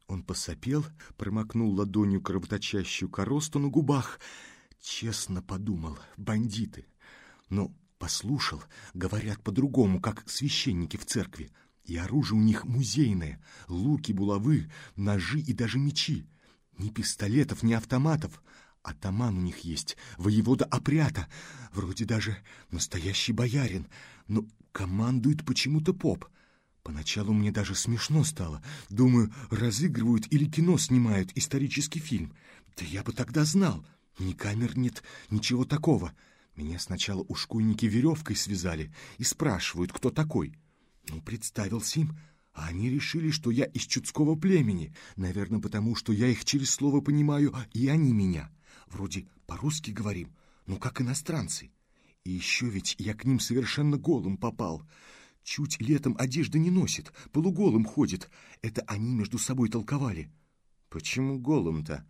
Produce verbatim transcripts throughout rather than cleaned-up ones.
Он посопел, промокнул ладонью кровоточащую коросту на губах. Честно подумал, бандиты. Но послушал, говорят по-другому, как священники в церкви. И оружие у них музейное. Луки, булавы, ножи и даже мечи. Ни пистолетов, ни автоматов. Атаман у них есть, воевода опрята. Вроде даже настоящий боярин. Но командует почему-то поп. Поначалу мне даже смешно стало. Думаю, разыгрывают или кино снимают, исторический фильм. Да я бы тогда знал. Ни камер нет, ничего такого. Меня сначала ушкуйники веревкой связали и спрашивают, кто такой. Ну, представился им, а они решили, что я из чудского племени. Наверное, потому что я их через слово понимаю, и они меня. Вроде по-русски говорим, ну как иностранцы. И еще ведь я к ним совершенно голым попал. Чуть летом одежды не носит, полуголым ходит. Это они между собой толковали. Почему голым-то?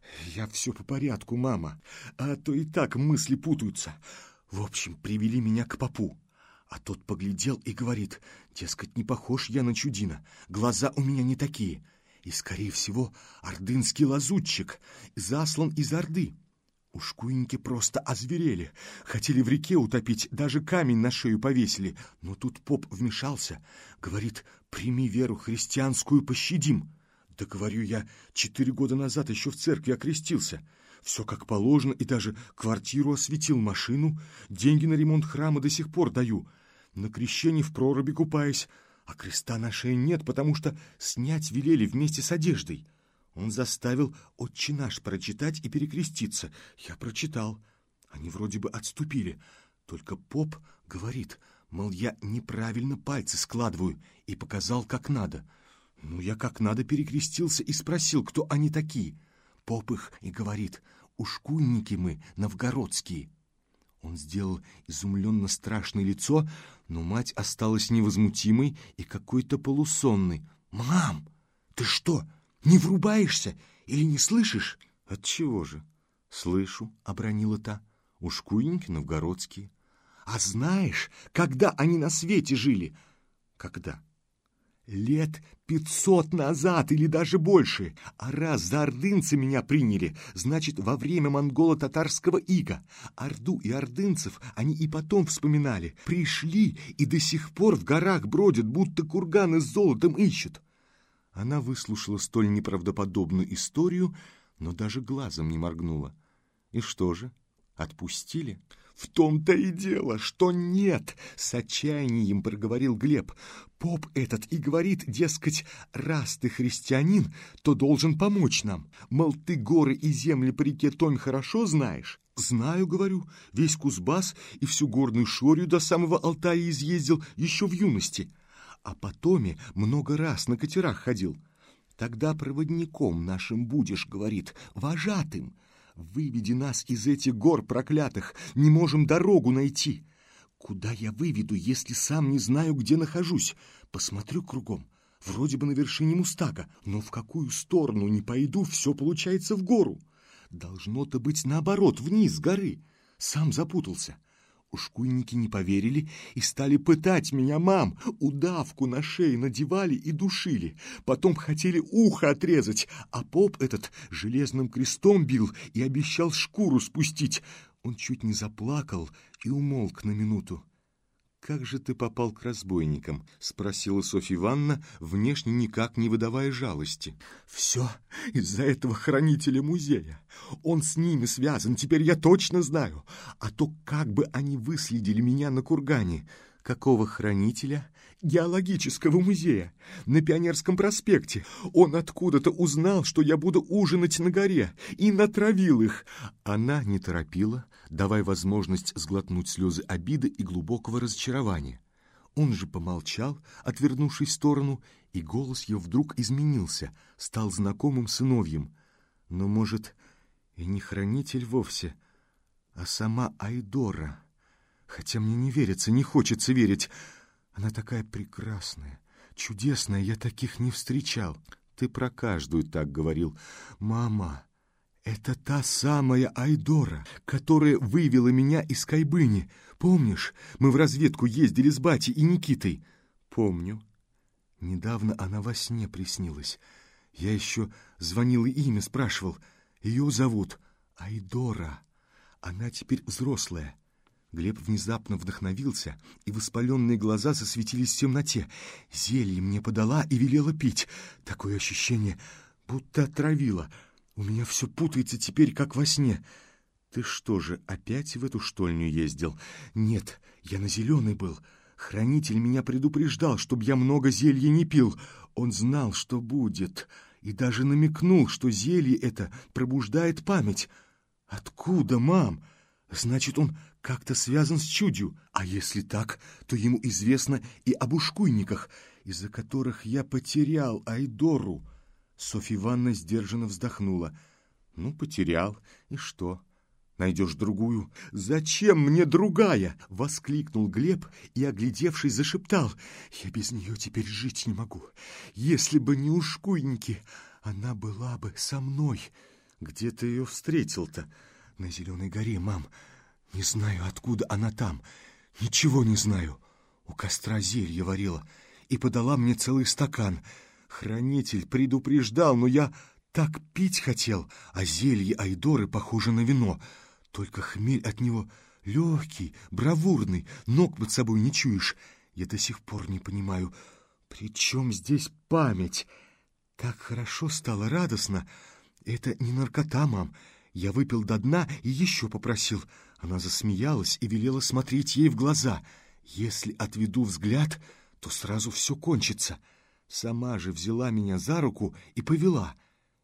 Я все по порядку, мама. А то и так мысли путаются. В общем, привели меня к попу. А тот поглядел и говорит, дескать, не похож я на чудина. Глаза у меня не такие. И, скорее всего, ордынский лазутчик, заслан из Орды. Ушкуйники просто озверели. Хотели в реке утопить, даже камень на шею повесили. Но тут поп вмешался. Говорит, прими веру христианскую, пощадим. Да, говорю я, четыре года назад еще в церкви окрестился. Все как положено, и даже квартиру осветил, машину. Деньги на ремонт храма до сих пор даю. На крещении в проруби купаюсь. А креста на шее нет, потому что снять велели вместе с одеждой. Он заставил «Отче наш» прочитать и перекреститься. Я прочитал. Они вроде бы отступили. Только поп говорит, мол, я неправильно пальцы складываю, и показал, как надо. Ну, я как надо перекрестился и спросил, кто они такие. Поп их и говорит, ушкуйники мы, новгородские. Он сделал изумленно страшное лицо, но мать осталась невозмутимой и какой-то полусонной. «Мам, ты что, не врубаешься или не слышишь?» «Отчего же?» «Слышу», — обронила та. «Ушкуйники новгородские». «А знаешь, когда они на свете жили?» «Когда?» «Лет пятьсот назад или даже больше. А раз за ордынцы меня приняли, значит, во время монголо-татарского ига. Орду и ордынцев они и потом вспоминали. Пришли и до сих пор в горах бродят, будто курганы с золотом ищут». Она выслушала столь неправдоподобную историю, но даже глазом не моргнула. «И что же, отпустили?» «В том-то и дело, что нет!» — с отчаянием проговорил Глеб. «Поп этот и говорит, дескать, раз ты христианин, то должен помочь нам. Мол, ты горы и земли по реке Томь хорошо знаешь?» «Знаю, — говорю, — весь Кузбасс и всю горную Шорию до самого Алтая изъездил еще в юности. А по Томе много раз на катерах ходил. Тогда проводником нашим будешь, — говорит, — вожатым. Выведи нас из этих гор проклятых, не можем дорогу найти. Куда я выведу, если сам не знаю, где нахожусь? Посмотрю кругом, вроде бы на вершине Мустага, но в какую сторону не пойду, все получается в гору. Должно-то быть наоборот, вниз с горы. Сам запутался. Ушкуйники не поверили и стали пытать меня, мам. Удавку на шее надевали и душили. Потом хотели ухо отрезать, а поп этот железным крестом бил и обещал шкуру спустить. Он чуть не заплакал и умолк на минуту. «Как же ты попал к разбойникам?» — спросила Софья Ивановна, внешне никак не выдавая жалости. «Все из-за этого хранителя музея. Он с ними связан, теперь я точно знаю. А то как бы они выследили меня на кургане». «Какого хранителя?» «Геологического музея на Пионерском проспекте. Он откуда-то узнал, что я буду ужинать на горе, и натравил их». Она не торопила, давая возможность сглотнуть слезы обиды и глубокого разочарования. Он же помолчал, отвернувшись в сторону, и голос ее вдруг изменился, стал знакомым сыновьем. Но, может, и не хранитель вовсе, а сама Айдора. Хотя мне не верится, не хочется верить. Она такая прекрасная, чудесная, я таких не встречал. Ты про каждую так говорил. Мама, это та самая Айдора, которая вывела меня из Кайбыни. Помнишь, мы в разведку ездили с батей и Никитой? Помню. Недавно она во сне приснилась. Я еще звонил и имя спрашивал. Ее зовут Айдора. Она теперь взрослая. Глеб внезапно вдохновился, и воспаленные глаза засветились в темноте. Зелье мне подала и велела пить. Такое ощущение, будто отравила. У меня все путается теперь, как во сне. Ты что же, опять в эту штольню ездил? Нет, я на Зеленой был. Хранитель меня предупреждал, чтобы я много зелья не пил. Он знал, что будет, и даже намекнул, что зелье это пробуждает память. Откуда, мам? Значит, он как-то связан с чудью. А если так, то ему известно и об ушкуйниках, из-за которых я потерял Айдору. Софья Ивановна сдержанно вздохнула. Ну, потерял, и что? Найдешь другую? Зачем мне другая? Воскликнул Глеб и, оглядевшись, зашептал. Я без нее теперь жить не могу. Если бы не ушкуйники, она была бы со мной. Где ты ее встретил-то? На Зеленой горе, мам. Не знаю, откуда она там. Ничего не знаю. У костра зелье варила и подала мне целый стакан. Хранитель предупреждал, но я так пить хотел, а зелье Айдоры похоже на вино. Только хмель от него легкий, бравурный, ног под собой не чуешь. Я до сих пор не понимаю, при чем здесь память? Так хорошо стало, радостно. Это не наркота, мам. Я выпил до дна и еще попросил. Она засмеялась и велела смотреть ей в глаза. Если отведу взгляд, то сразу все кончится. Сама же взяла меня за руку и повела.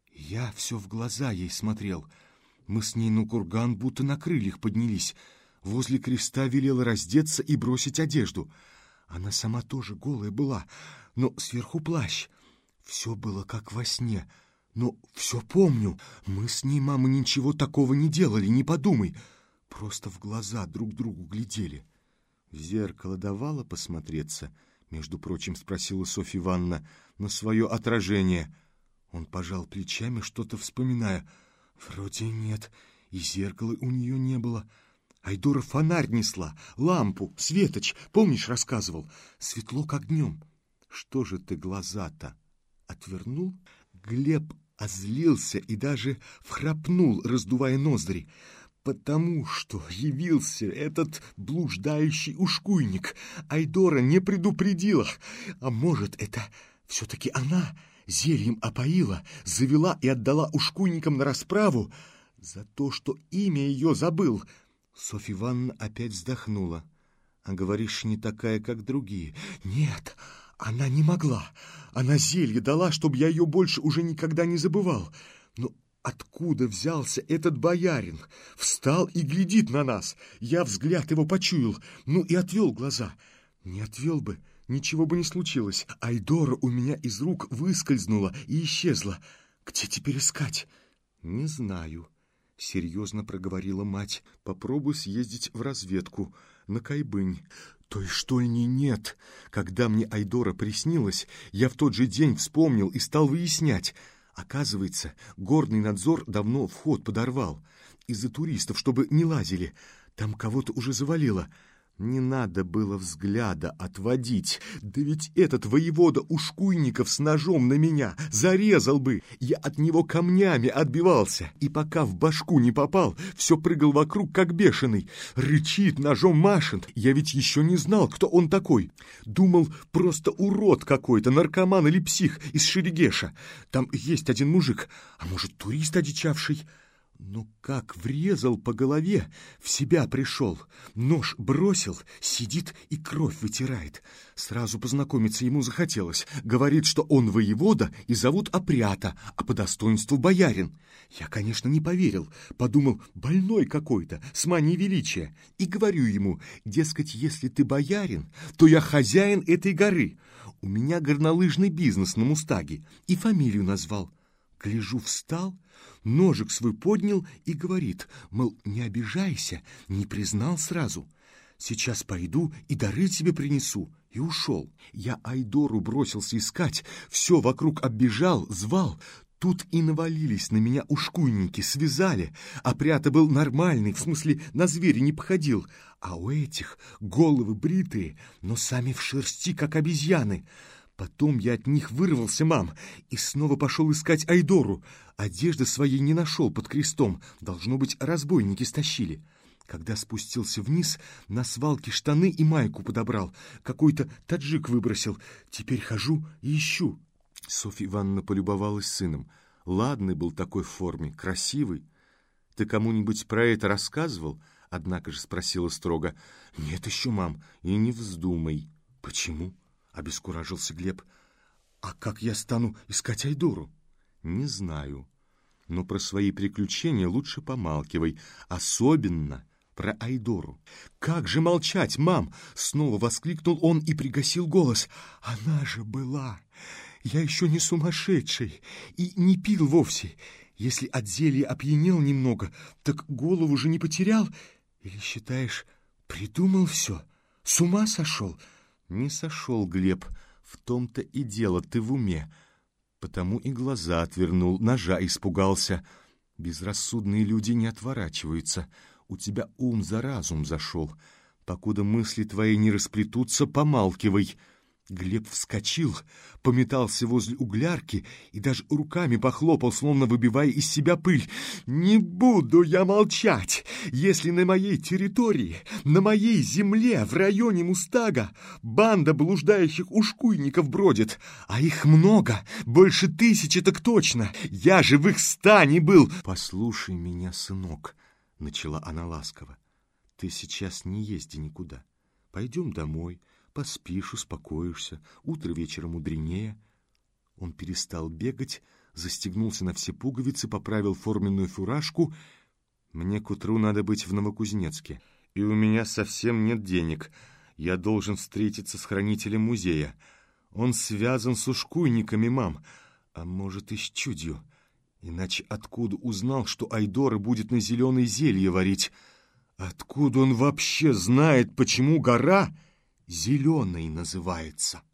Я все в глаза ей смотрел. Мы с ней на курган будто на крыльях поднялись. Возле креста велела раздеться и бросить одежду. Она сама тоже голая была, но сверху плащ. Все было как во сне. Но все помню. Мы с ней, мама, ничего такого не делали, не подумай. Просто в глаза друг другу глядели. В зеркало давала посмотреться, между прочим, спросила Софья Ивановна, на свое отражение. Он пожал плечами, что-то вспоминая. Вроде нет, и зеркала у нее не было. Айдора фонарь несла, лампу, светоч, помнишь, рассказывал? Светло, как днем. Что же ты глаза-то отвернул? Глеб озлился и даже вхрапнул, раздувая ноздри. Потому что явился этот блуждающий ушкуйник. Айдора не предупредила. А может, это все-таки она зельем опоила, завела и отдала ушкуйникам на расправу за то, что имя ее забыл. Софья Ивановна опять вздохнула. А говоришь, не такая, как другие. Нет, она не могла. Она зелье дала, чтобы я ее больше уже никогда не забывал. Но откуда взялся этот боярин? Встал и глядит на нас. Я взгляд его почуял, ну и отвел глаза. Не отвел бы, ничего бы не случилось. Айдора у меня из рук выскользнула и исчезла. Где теперь искать? Не знаю, серьезно проговорила мать. Попробуй съездить в разведку на Кайбынь. Той штольни нет. Когда мне Айдора приснилась, я в тот же день вспомнил и стал выяснять. Оказывается, горный надзор давно вход подорвал. Из-за туристов, чтобы не лазили. Там кого-то уже завалило. Не надо было взгляда отводить. Да ведь этот воевода Ушкуйников с ножом на меня зарезал бы. Я от него камнями отбивался. И пока в башку не попал, все прыгал вокруг, как бешеный. Рычит, ножом машет. Я ведь еще не знал, кто он такой. Думал, просто урод какой-то, наркоман или псих из Шерегеша. Там есть один мужик, а может, турист одичавший. Но как врезал по голове, в себя пришел. Нож бросил, сидит и кровь вытирает. Сразу познакомиться ему захотелось. Говорит, что он воевода и зовут Опрята, а по достоинству боярин. Я, конечно, не поверил. Подумал, больной какой-то, с манией величия. И говорю ему, дескать, если ты боярин, то я хозяин этой горы. У меня горнолыжный бизнес на Мустаге. И фамилию назвал. Гляжу, встал, ножик свой поднял и говорит, мол, не обижайся, не признал сразу. Сейчас пойду и дары тебе принесу. И ушел. Я Айдору бросился искать, все вокруг оббежал, звал. Тут и навалились на меня ушкуйники, связали. Опрята был нормальный, в смысле, на зверя не походил. А у этих головы бритые, но сами в шерсти, как обезьяны. Потом я от них вырвался, мам, и снова пошел искать Айдору. Одежды своей не нашел под крестом. Должно быть, разбойники стащили. Когда спустился вниз, на свалке штаны и майку подобрал. Какой-то таджик выбросил. Теперь хожу и ищу». Софья Ивановна полюбовалась сыном. Ладный был такой в форме, красивый. «Ты кому-нибудь про это рассказывал?» Однако же спросила строго. «Нет еще, мам, и не вздумай». «Почему?» — обескуражился Глеб. «А как я стану искать Айдору?» «Не знаю. Но про свои приключения лучше помалкивай. Особенно про Айдору». «Как же молчать, мам?» — снова воскликнул он и пригасил голос. «Она же была. Я еще не сумасшедший и не пил вовсе. Если от зелья опьянел немного, так голову же не потерял. Или, считаешь, придумал все? С ума сошел?» «Не сошел, Глеб. В том-то и дело, ты в уме. Потому и глаза отвернул, ножа испугался. Безрассудные люди не отворачиваются. У тебя ум за разум зашел. Покуда мысли твои не расплетутся, помалкивай». Глеб вскочил, пометался возле углярки и даже руками похлопал, словно выбивая из себя пыль. «Не буду я молчать, если на моей территории, на моей земле, в районе Мустага, банда блуждающих ушкуйников бродит, а их много, больше тысячи так точно. Я же в их стане был». «Послушай меня, сынок», — начала она ласково, — «ты сейчас не езди никуда. Пойдем домой». Поспишь, успокоишься, утро вечера мудренее». Он перестал бегать, застегнулся на все пуговицы, поправил форменную фуражку. «Мне к утру надо быть в Новокузнецке, и у меня совсем нет денег. Я должен встретиться с хранителем музея. Он связан с ушкуйниками, мам, а может и с чудью. Иначе откуда узнал, что Айдора будет на зеленой зелье варить? Откуда он вообще знает, почему гора зеленой называется?»